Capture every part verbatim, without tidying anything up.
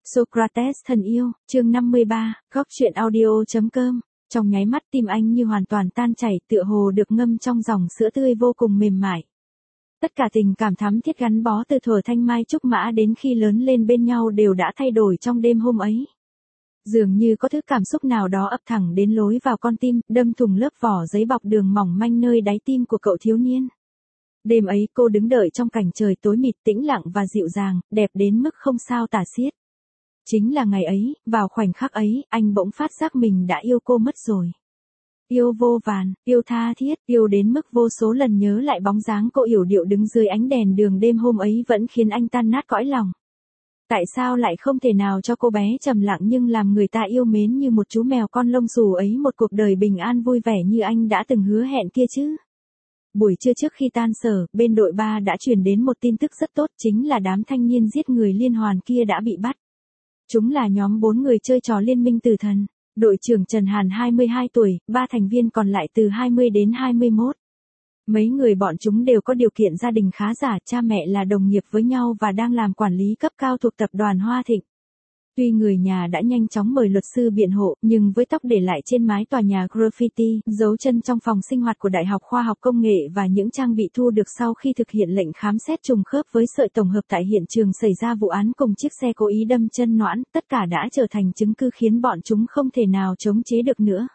Socrates thân yêu, chương năm mươi ba, góc truyện audio.com. Trong nháy mắt tim anh như hoàn toàn tan chảy, tựa hồ được ngâm trong dòng sữa tươi vô cùng mềm mại. Tất cả tình cảm thắm thiết gắn bó từ thuở thanh mai trúc mã đến khi lớn lên bên nhau đều đã thay đổi trong đêm hôm ấy. Dường như có thứ cảm xúc nào đó ập thẳng đến lối vào con tim, đâm thủng lớp vỏ giấy bọc đường mỏng manh nơi đáy tim của cậu thiếu niên. Đêm ấy cô đứng đợi trong cảnh trời tối mịt tĩnh lặng và dịu dàng, đẹp đến mức không sao tả xiết. Chính là ngày ấy, vào khoảnh khắc ấy, anh bỗng phát giác mình đã yêu cô mất rồi. Yêu vô vàn, yêu tha thiết, yêu đến mức vô số lần nhớ lại bóng dáng cô yểu điệu đứng dưới ánh đèn đường đêm hôm ấy vẫn khiến anh tan nát cõi lòng. Tại sao lại không thể nào cho cô bé trầm lặng nhưng làm người ta yêu mến như một chú mèo con lông xù ấy một cuộc đời bình an vui vẻ như anh đã từng hứa hẹn kia chứ? Buổi trưa trước khi tan sở, bên đội ba đã truyền đến một tin tức rất tốt, chính là đám thanh niên giết người liên hoàn kia đã bị bắt. Chúng là nhóm bốn người chơi trò liên minh tử thần. Đội trưởng Trần Hàn hai mươi hai tuổi, ba thành viên còn lại từ hai mươi đến hai mươi mốt. Mấy người bọn chúng đều có điều kiện gia đình khá giả, cha mẹ là đồng nghiệp với nhau và đang làm quản lý cấp cao thuộc tập đoàn Hoa Thịnh. Tuy người nhà đã nhanh chóng mời luật sư biện hộ, nhưng với tóc để lại trên mái tòa nhà graffiti, dấu chân trong phòng sinh hoạt của Đại học Khoa học Công nghệ và những trang bị thu được sau khi thực hiện lệnh khám xét trùng khớp với sợi tổng hợp tại hiện trường xảy ra vụ án cùng chiếc xe cố ý đâm chân Noãn, tất cả đã trở thành chứng cứ khiến bọn chúng không thể nào chống chế được nữa.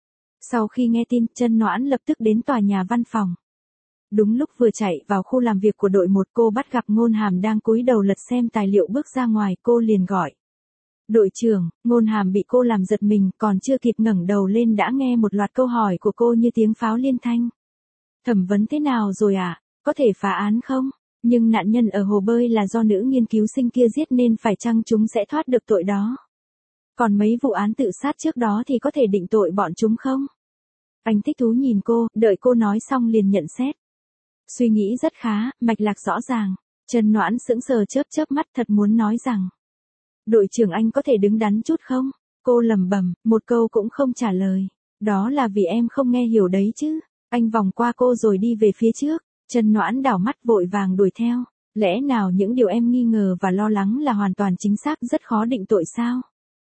Sau khi nghe tin, chân Noãn lập tức đến tòa nhà văn phòng. Đúng lúc vừa chạy vào khu làm việc của đội một, cô bắt gặp Ngôn Hàm đang cúi đầu lật xem tài liệu bước ra ngoài, cô liền gọi. Đội trưởng. Ngôn Hàm bị cô làm giật mình, còn chưa kịp ngẩng đầu lên đã nghe một loạt câu hỏi của cô như tiếng pháo liên thanh. Thẩm vấn thế nào rồi à? Có thể phá án không? Nhưng nạn nhân ở hồ bơi là do nữ nghiên cứu sinh kia giết nên phải chăng chúng sẽ thoát được tội đó? Còn mấy vụ án tự sát trước đó thì có thể định tội bọn chúng không? Anh thích thú nhìn cô, đợi cô nói xong liền nhận xét. Suy nghĩ rất khá, mạch lạc rõ ràng. Trần Noãn sững sờ chớp chớp mắt, thật muốn nói rằng. Đội trưởng anh có thể đứng đắn chút không? Cô lẩm bẩm, một câu cũng không trả lời. Đó là vì em không nghe hiểu đấy chứ. Anh vòng qua cô rồi đi về phía trước. Trần Noãn đảo mắt vội vàng đuổi theo. Lẽ nào những điều em nghi ngờ và lo lắng là hoàn toàn chính xác, rất khó định tội sao?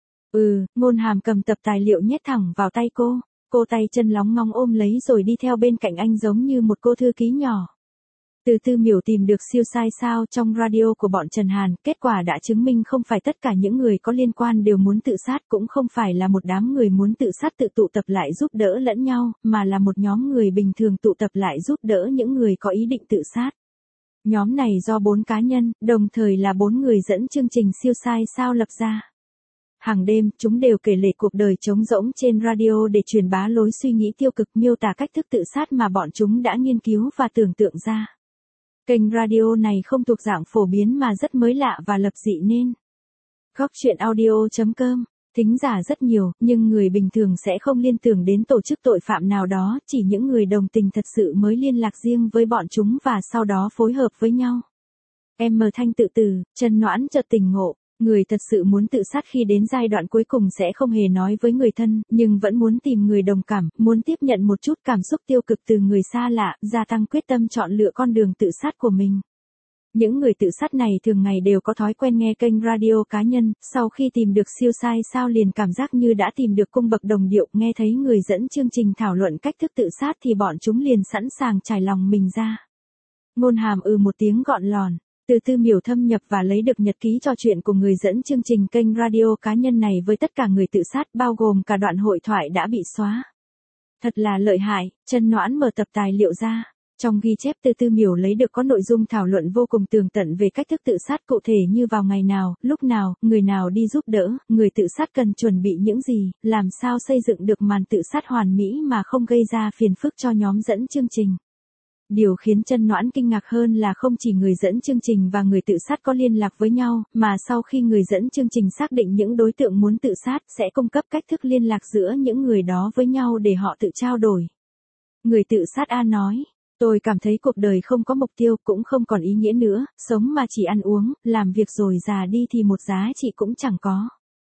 Ừ, Ngôn Hàm cầm tập tài liệu nhét thẳng vào tay cô. Cô tay chân lóng ngóng ôm lấy rồi đi theo bên cạnh anh giống như một cô thư ký nhỏ. Từ Tư Miểu tìm được siêu sai sao trong radio của bọn Trần Hàn, kết quả đã chứng minh không phải tất cả những người có liên quan đều muốn tự sát, cũng không phải là một đám người muốn tự sát tự tụ tập lại giúp đỡ lẫn nhau, mà là một nhóm người bình thường tụ tập lại giúp đỡ những người có ý định tự sát. Nhóm này do bốn cá nhân, đồng thời là bốn người dẫn chương trình siêu sai sao lập ra. Hàng đêm, chúng đều kể lể cuộc đời trống rỗng trên radio để truyền bá lối suy nghĩ tiêu cực, miêu tả cách thức tự sát mà bọn chúng đã nghiên cứu và tưởng tượng ra. Kênh radio này không thuộc dạng phổ biến mà rất mới lạ và lập dị nên. Góc truyện audio.com, thính giả rất nhiều, nhưng người bình thường sẽ không liên tưởng đến tổ chức tội phạm nào đó, chỉ những người đồng tình thật sự mới liên lạc riêng với bọn chúng và sau đó phối hợp với nhau. Em mờ Thanh tự tử, Trần Noãn chợt tỉnh ngộ. Người thật sự muốn tự sát khi đến giai đoạn cuối cùng sẽ không hề nói với người thân, nhưng vẫn muốn tìm người đồng cảm, muốn tiếp nhận một chút cảm xúc tiêu cực từ người xa lạ, gia tăng quyết tâm chọn lựa con đường tự sát của mình. Những người tự sát này thường ngày đều có thói quen nghe kênh radio cá nhân, sau khi tìm được siêu sai sao liền cảm giác như đã tìm được cung bậc đồng điệu, nghe thấy người dẫn chương trình thảo luận cách thức tự sát thì bọn chúng liền sẵn sàng trải lòng mình ra. Ngôn Hàm ừ một tiếng gọn lòn. Từ Tư Miểu thâm nhập và lấy được nhật ký trò chuyện của người dẫn chương trình kênh radio cá nhân này với tất cả người tự sát, bao gồm cả đoạn hội thoại đã bị xóa. Thật là lợi hại. Trần Noãn mở tập tài liệu ra. Trong ghi chép Từ Tư Miểu lấy được có nội dung thảo luận vô cùng tường tận về cách thức tự sát, cụ thể như vào ngày nào, lúc nào, người nào đi giúp đỡ, người tự sát cần chuẩn bị những gì, làm sao xây dựng được màn tự sát hoàn mỹ mà không gây ra phiền phức cho nhóm dẫn chương trình. Điều khiến Trần Noãn kinh ngạc hơn là không chỉ người dẫn chương trình và người tự sát có liên lạc với nhau, mà sau khi người dẫn chương trình xác định những đối tượng muốn tự sát sẽ cung cấp cách thức liên lạc giữa những người đó với nhau để họ tự trao đổi. Người tự sát A nói, tôi cảm thấy cuộc đời không có mục tiêu, cũng không còn ý nghĩa nữa, sống mà chỉ ăn uống, làm việc rồi già đi thì một giá trị cũng chẳng có.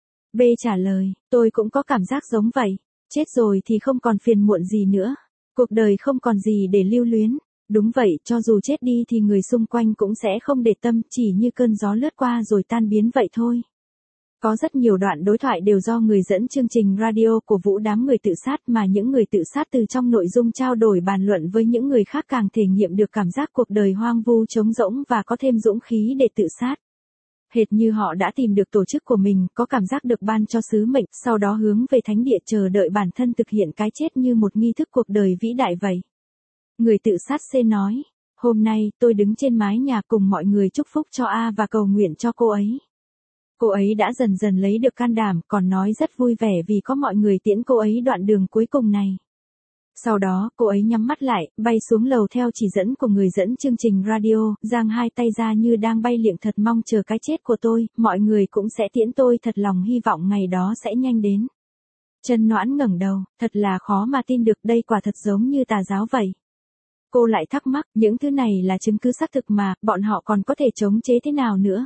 B trả lời, tôi cũng có cảm giác giống vậy, chết rồi thì không còn phiền muộn gì nữa, cuộc đời không còn gì để lưu luyến. Đúng vậy, cho dù chết đi thì người xung quanh cũng sẽ không để tâm, chỉ như cơn gió lướt qua rồi tan biến vậy thôi. Có rất nhiều đoạn đối thoại đều do người dẫn chương trình radio cổ vũ đám người tự sát, mà những người tự sát từ trong nội dung trao đổi bàn luận với những người khác càng thể nghiệm được cảm giác cuộc đời hoang vu trống rỗng và có thêm dũng khí để tự sát. Hệt như họ đã tìm được tổ chức của mình, có cảm giác được ban cho sứ mệnh, sau đó hướng về thánh địa chờ đợi bản thân thực hiện cái chết như một nghi thức cuộc đời vĩ đại vậy. Người tự sát C nói, hôm nay tôi đứng trên mái nhà cùng mọi người chúc phúc cho A và cầu nguyện cho cô ấy. Cô ấy đã dần dần lấy được can đảm, còn nói rất vui vẻ vì có mọi người tiễn cô ấy đoạn đường cuối cùng này. Sau đó, cô ấy nhắm mắt lại, bay xuống lầu theo chỉ dẫn của người dẫn chương trình radio, giang hai tay ra như đang bay liệng, thật mong chờ cái chết của tôi, mọi người cũng sẽ tiễn tôi, thật lòng hy vọng ngày đó sẽ nhanh đến. Trần Noãn ngẩng đầu, thật là khó mà tin được, đây quả thật giống như tà giáo vậy. Cô lại thắc mắc, những thứ này là chứng cứ xác thực mà, bọn họ còn có thể chống chế thế nào nữa?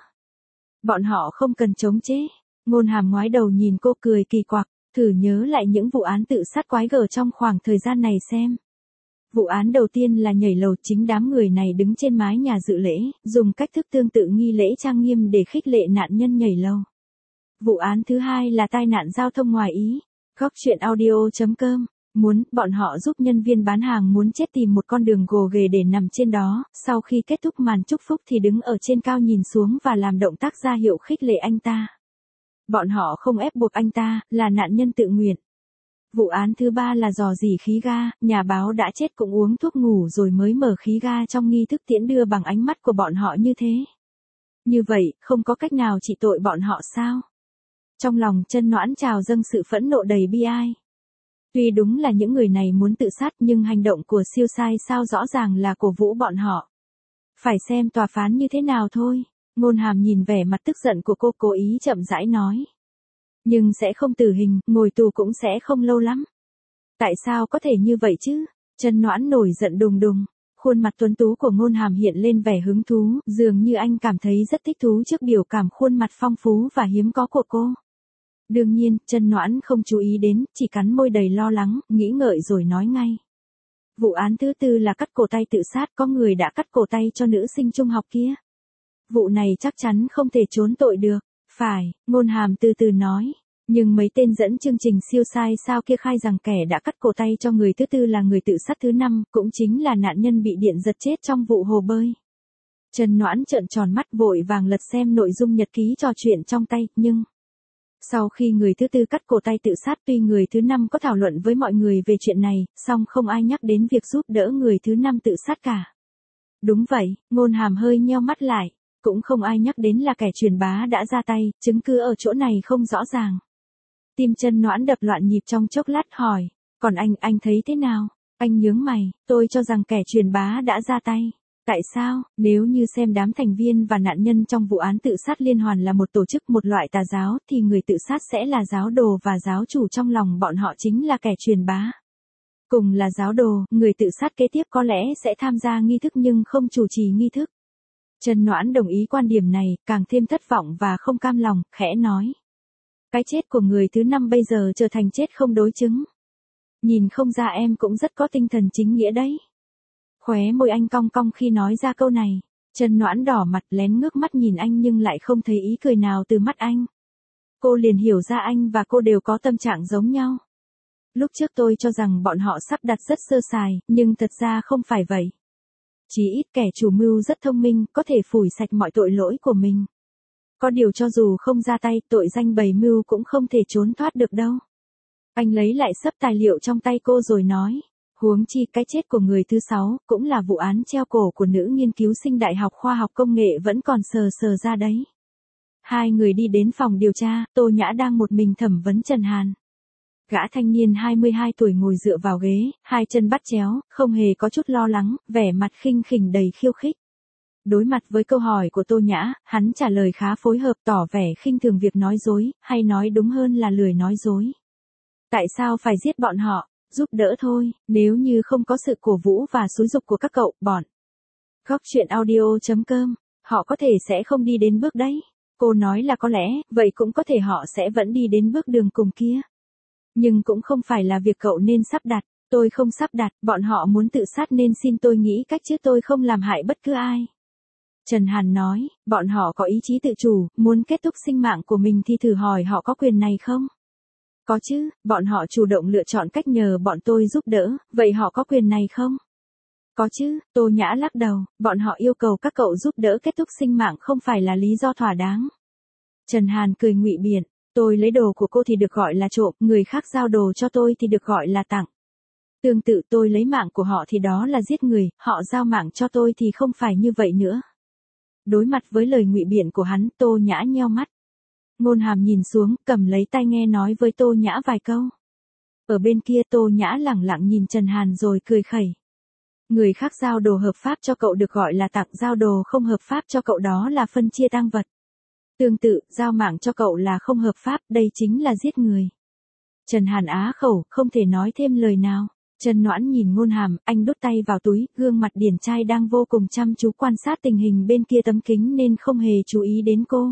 Bọn họ không cần chống chế. Ngôn Hàm ngoái đầu nhìn cô cười kỳ quặc, thử nhớ lại những vụ án tự sát quái gở trong khoảng thời gian này xem. Vụ án đầu tiên là nhảy lầu, chính đám người này đứng trên mái nhà dự lễ, dùng cách thức tương tự nghi lễ trang nghiêm để khích lệ nạn nhân nhảy lầu. Vụ án thứ hai là tai nạn giao thông ngoài ý. Góc truyện audio chấm com muốn, bọn họ giúp nhân viên bán hàng muốn chết tìm một con đường gồ ghề để nằm trên đó, sau khi kết thúc màn chúc phúc thì đứng ở trên cao nhìn xuống và làm động tác ra hiệu khích lệ anh ta. Bọn họ không ép buộc anh ta, là nạn nhân tự nguyện. Vụ án thứ ba là rò rỉ khí ga, nhà báo đã chết cũng uống thuốc ngủ rồi mới mở khí ga trong nghi thức tiễn đưa bằng ánh mắt của bọn họ như thế. Như vậy, không có cách nào trị tội bọn họ sao? Trong lòng Trần Noãn trào dâng sự phẫn nộ đầy bi ai. Tuy đúng là những người này muốn tự sát nhưng hành động của siêu sai sao rõ ràng là cổ vũ bọn họ. Phải xem tòa phán như thế nào thôi. Ngôn Hàm nhìn vẻ mặt tức giận của cô, cố ý chậm rãi nói. Nhưng sẽ không tử hình, ngồi tù cũng sẽ không lâu lắm. Tại sao có thể như vậy chứ? Trần Noãn nổi giận đùng đùng. Khuôn mặt tuấn tú của Ngôn Hàm hiện lên vẻ hứng thú, dường như anh cảm thấy rất thích thú trước biểu cảm khuôn mặt phong phú và hiếm có của cô. Đương nhiên, Trần Noãn không chú ý đến, chỉ cắn môi đầy lo lắng, nghĩ ngợi rồi nói ngay. Vụ án thứ tư là cắt cổ tay tự sát, có người đã cắt cổ tay cho nữ sinh trung học kia. Vụ này chắc chắn không thể trốn tội được. Phải, Ngôn Hàm từ từ nói. Nhưng mấy tên dẫn chương trình siêu sai sao kia khai rằng kẻ đã cắt cổ tay cho người thứ tư là người tự sát thứ năm, cũng chính là nạn nhân bị điện giật chết trong vụ hồ bơi. Trần Noãn trợn tròn mắt vội vàng lật xem nội dung nhật ký trò chuyện trong tay, nhưng... Sau khi người thứ tư cắt cổ tay tự sát, tuy người thứ năm có thảo luận với mọi người về chuyện này, song không ai nhắc đến việc giúp đỡ người thứ năm tự sát cả. Đúng vậy, Ngôn Hàm hơi nheo mắt lại, cũng không ai nhắc đến là kẻ truyền bá đã ra tay, chứng cứ ở chỗ này không rõ ràng. Tim Trần Noãn đập loạn nhịp trong chốc lát hỏi, còn anh, anh thấy thế nào? Anh nhướng mày, tôi cho rằng kẻ truyền bá đã ra tay. Tại sao, nếu như xem đám thành viên và nạn nhân trong vụ án tự sát liên hoàn là một tổ chức, một loại tà giáo, thì người tự sát sẽ là giáo đồ và giáo chủ trong lòng bọn họ chính là kẻ truyền bá. Cùng là giáo đồ, người tự sát kế tiếp có lẽ sẽ tham gia nghi thức nhưng không chủ trì nghi thức. Trần Noãn đồng ý quan điểm này, càng thêm thất vọng và không cam lòng, khẽ nói. Cái chết của người thứ năm bây giờ trở thành chết không đối chứng. Nhìn không ra em cũng rất có tinh thần chính nghĩa đấy. Khóe môi anh cong cong khi nói ra câu này. Trần Noãn đỏ mặt lén ngước mắt nhìn anh nhưng lại không thấy ý cười nào từ mắt anh. Cô liền hiểu ra anh và cô đều có tâm trạng giống nhau. Lúc trước tôi cho rằng bọn họ sắp đặt rất sơ sài, nhưng thật ra không phải vậy. Chỉ ít kẻ chủ mưu rất thông minh, có thể phủi sạch mọi tội lỗi của mình. Có điều cho dù không ra tay, tội danh bày mưu cũng không thể trốn thoát được đâu. Anh lấy lại xấp tài liệu trong tay cô rồi nói. Huống chi cái chết của người thứ sáu, cũng là vụ án treo cổ của nữ nghiên cứu sinh Đại học Khoa học Công nghệ vẫn còn sờ sờ ra đấy. Hai người đi đến phòng điều tra, Tô Nhã đang một mình thẩm vấn Trần Hàn. Gã thanh niên hai mươi hai tuổi ngồi dựa vào ghế, hai chân bắt chéo, không hề có chút lo lắng, vẻ mặt khinh khỉnh đầy khiêu khích. Đối mặt với câu hỏi của Tô Nhã, hắn trả lời khá phối hợp, tỏ vẻ khinh thường việc nói dối, hay nói đúng hơn là lười nói dối. Tại sao phải giết bọn họ? Giúp đỡ thôi, nếu như không có sự cổ vũ và xúi giục của các cậu, bọn. Góc truyện audio chấm com, họ có thể sẽ không đi đến bước đấy. Cô nói là có lẽ, vậy cũng có thể họ sẽ vẫn đi đến bước đường cùng kia. Nhưng cũng không phải là việc cậu nên sắp đặt, tôi không sắp đặt, bọn họ muốn tự sát nên xin tôi nghĩ cách chứ tôi không làm hại bất cứ ai. Trần Hàn nói, bọn họ có ý chí tự chủ, muốn kết thúc sinh mạng của mình thì thử hỏi họ có quyền này không? Có chứ, bọn họ chủ động lựa chọn cách nhờ bọn tôi giúp đỡ, vậy họ có quyền này không? Có chứ, Tô Nhã lắc đầu, bọn họ yêu cầu các cậu giúp đỡ kết thúc sinh mạng không phải là lý do thỏa đáng. Trần Hàn cười ngụy biện, tôi lấy đồ của cô thì được gọi là trộm, người khác giao đồ cho tôi thì được gọi là tặng. Tương tự tôi lấy mạng của họ thì đó là giết người, họ giao mạng cho tôi thì không phải như vậy nữa. Đối mặt với lời ngụy biện của hắn, Tô Nhã nheo mắt. Ngôn Hàm nhìn xuống, cầm lấy tai nghe nói với Tô Nhã vài câu. Ở bên kia Tô Nhã lẳng lặng nhìn Trần Hàn rồi cười khẩy. Người khác giao đồ hợp pháp cho cậu được gọi là tặng, giao đồ không hợp pháp cho cậu đó là phân chia tang vật. Tương tự, giao mạng cho cậu là không hợp pháp, đây chính là giết người. Trần Hàn á khẩu, không thể nói thêm lời nào. Trần Noãn nhìn Ngôn Hàm, anh đút tay vào túi, gương mặt điển trai đang vô cùng chăm chú quan sát tình hình bên kia tấm kính nên không hề chú ý đến cô.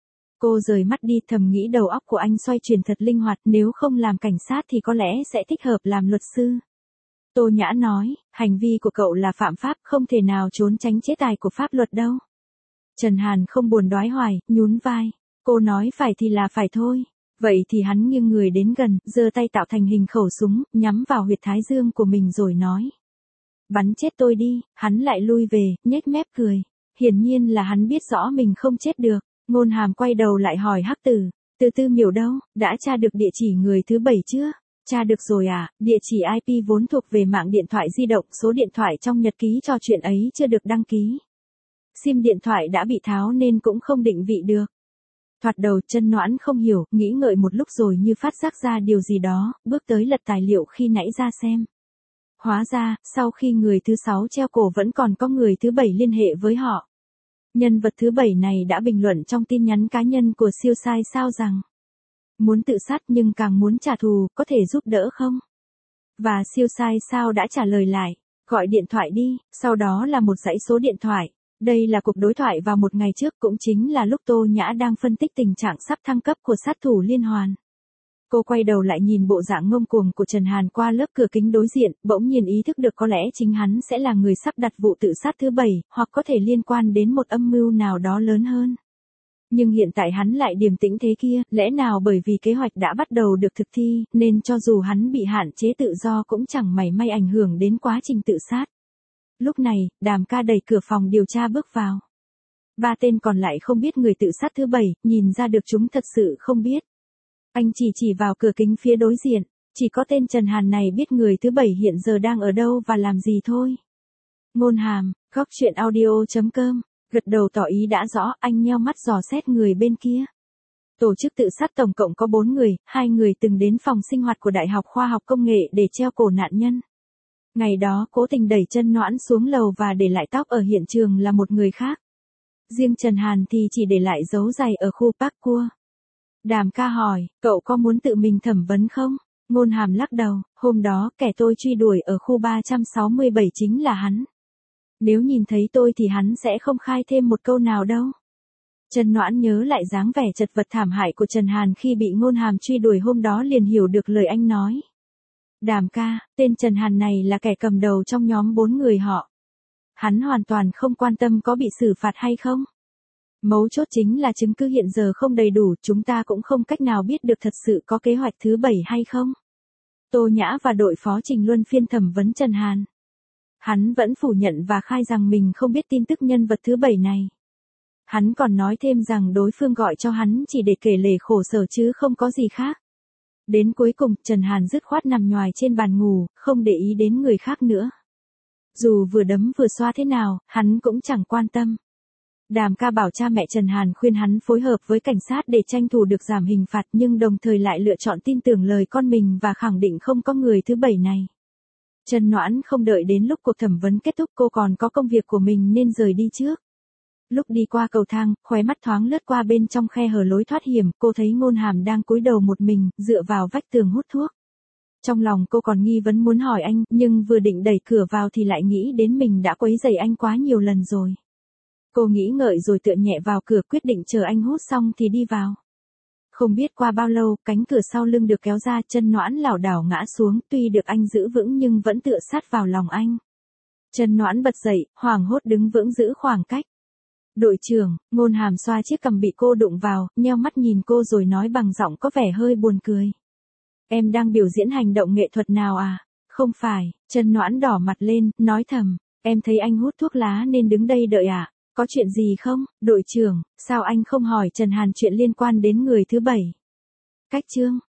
Cô rời mắt đi, thầm nghĩ đầu óc của anh xoay chuyển thật linh hoạt, nếu không làm cảnh sát thì có lẽ sẽ thích hợp làm luật sư. Tô Nhã nói, hành vi của cậu là phạm pháp, không thể nào trốn tránh chế tài của pháp luật đâu. Trần Hàn không buồn đoái hoài, nhún vai. Cô nói phải thì là phải thôi. Vậy thì hắn nghiêng người đến gần, giơ tay tạo thành hình khẩu súng, nhắm vào huyệt thái dương của mình rồi nói. Bắn chết tôi đi, hắn lại lui về, nhếch mép cười. Hiển nhiên là hắn biết rõ mình không chết được. Ngôn Hàm quay đầu lại hỏi Hắc Tử, Từ Tư Miểu đâu, đã tra được địa chỉ người thứ bảy chưa? Tra được rồi à, địa chỉ i pê vốn thuộc về mạng điện thoại di động, số điện thoại trong nhật ký trò chuyện ấy chưa được đăng ký. Sim điện thoại đã bị tháo nên cũng không định vị được. Thoạt đầu Trần Noãn không hiểu, nghĩ ngợi một lúc rồi như phát giác ra điều gì đó, bước tới lật tài liệu khi nãy ra xem. Hóa ra, sau khi người thứ sáu treo cổ vẫn còn có người thứ bảy liên hệ với họ. Nhân vật thứ bảy này đã bình luận trong tin nhắn cá nhân của siêu sai sao rằng muốn tự sát nhưng càng muốn trả thù, có thể giúp đỡ không? Và siêu sai sao đã trả lời lại, gọi điện thoại đi, sau đó là một dãy số điện thoại. Đây là cuộc đối thoại vào một ngày trước, cũng chính là lúc Tô Nhã đang phân tích tình trạng sắp thăng cấp của sát thủ liên hoàn. Cô quay đầu lại nhìn bộ dạng ngông cuồng của Trần Hàn qua lớp cửa kính đối diện, bỗng nhiên ý thức được có lẽ chính hắn sẽ là người sắp đặt vụ tự sát thứ bảy, hoặc có thể liên quan đến một âm mưu nào đó lớn hơn. Nhưng hiện tại hắn lại điềm tĩnh thế kia, lẽ nào bởi vì kế hoạch đã bắt đầu được thực thi, nên cho dù hắn bị hạn chế tự do cũng chẳng mảy may ảnh hưởng đến quá trình tự sát. Lúc này, Đàm Ca đẩy cửa phòng điều tra bước vào. Ba tên còn lại không biết người tự sát thứ bảy, nhìn ra được chúng thật sự không biết. Anh chỉ chỉ vào cửa kính phía đối diện, chỉ có tên Trần Hàn này biết người thứ bảy hiện giờ đang ở đâu và làm gì thôi. Ngôn Hàm, góc truyện audio chấm com, gật đầu tỏ ý đã rõ, anh nheo mắt dò xét người bên kia. Tổ chức tự sát tổng cộng có bốn người, hai người từng đến phòng sinh hoạt của Đại học Khoa học Công nghệ để treo cổ nạn nhân. Ngày đó cố tình đẩy Trần Noãn xuống lầu và để lại tóc ở hiện trường là một người khác. Riêng Trần Hàn thì chỉ để lại dấu giày ở khu Park Cua. Đàm Ca hỏi, cậu có muốn tự mình thẩm vấn không? Ngôn Hàm lắc đầu, hôm đó kẻ tôi truy đuổi ở khu ba trăm sáu mươi bảy chính là hắn. Nếu nhìn thấy tôi thì hắn sẽ không khai thêm một câu nào đâu. Trần Noãn nhớ lại dáng vẻ chật vật thảm hại của Trần Hàn khi bị Ngôn Hàm truy đuổi hôm đó liền hiểu được lời anh nói. Đàm Ca, tên Trần Hàn này là kẻ cầm đầu trong nhóm bốn người họ. Hắn hoàn toàn không quan tâm có bị xử phạt hay không. Mấu chốt chính là chứng cứ hiện giờ không đầy đủ, chúng ta cũng không cách nào biết được thật sự có kế hoạch thứ bảy hay không. Tô Nhã và đội phó Trình luân phiên thẩm vấn Trần Hàn. Hắn vẫn phủ nhận và khai rằng mình không biết tin tức nhân vật thứ bảy này. Hắn còn nói thêm rằng đối phương gọi cho hắn chỉ để kể lể khổ sở chứ không có gì khác. Đến cuối cùng, Trần Hàn dứt khoát nằm nhoài trên bàn ngủ, không để ý đến người khác nữa. Dù vừa đấm vừa xoa thế nào, hắn cũng chẳng quan tâm. Đàm Ca bảo cha mẹ Trần Hàn khuyên hắn phối hợp với cảnh sát để tranh thủ được giảm hình phạt, nhưng đồng thời lại lựa chọn tin tưởng lời con mình và khẳng định không có người thứ bảy này. Trần Noãn không đợi đến lúc cuộc thẩm vấn kết thúc, cô còn có công việc của mình nên rời đi trước. Lúc đi qua cầu thang, khóe mắt thoáng lướt qua bên trong khe hở lối thoát hiểm, cô thấy Ngôn Hàm đang cúi đầu một mình, dựa vào vách tường hút thuốc. Trong lòng cô còn nghi vấn muốn hỏi anh, nhưng vừa định đẩy cửa vào thì lại nghĩ đến mình đã quấy rầy anh quá nhiều lần rồi. Cô nghĩ ngợi rồi tựa nhẹ vào cửa, quyết định chờ anh hút xong thì đi vào. Không biết qua bao lâu, cánh cửa sau lưng được kéo ra, Trần Noãn lảo đảo ngã xuống, tuy được anh giữ vững nhưng vẫn tựa sát vào lòng anh. Trần Noãn bật dậy, hoảng hốt đứng vững giữ khoảng cách. Đội trưởng, Ngôn Hàm xoa chiếc cằm bị cô đụng vào, nheo mắt nhìn cô rồi nói bằng giọng có vẻ hơi buồn cười. Em đang biểu diễn hành động nghệ thuật nào à? Không phải, Trần Noãn đỏ mặt lên, nói thầm, em thấy anh hút thuốc lá nên đứng đây đợi à? Có chuyện gì không, đội trưởng, sao anh không hỏi Trần Hàn chuyện liên quan đến người thứ bảy? Cách chương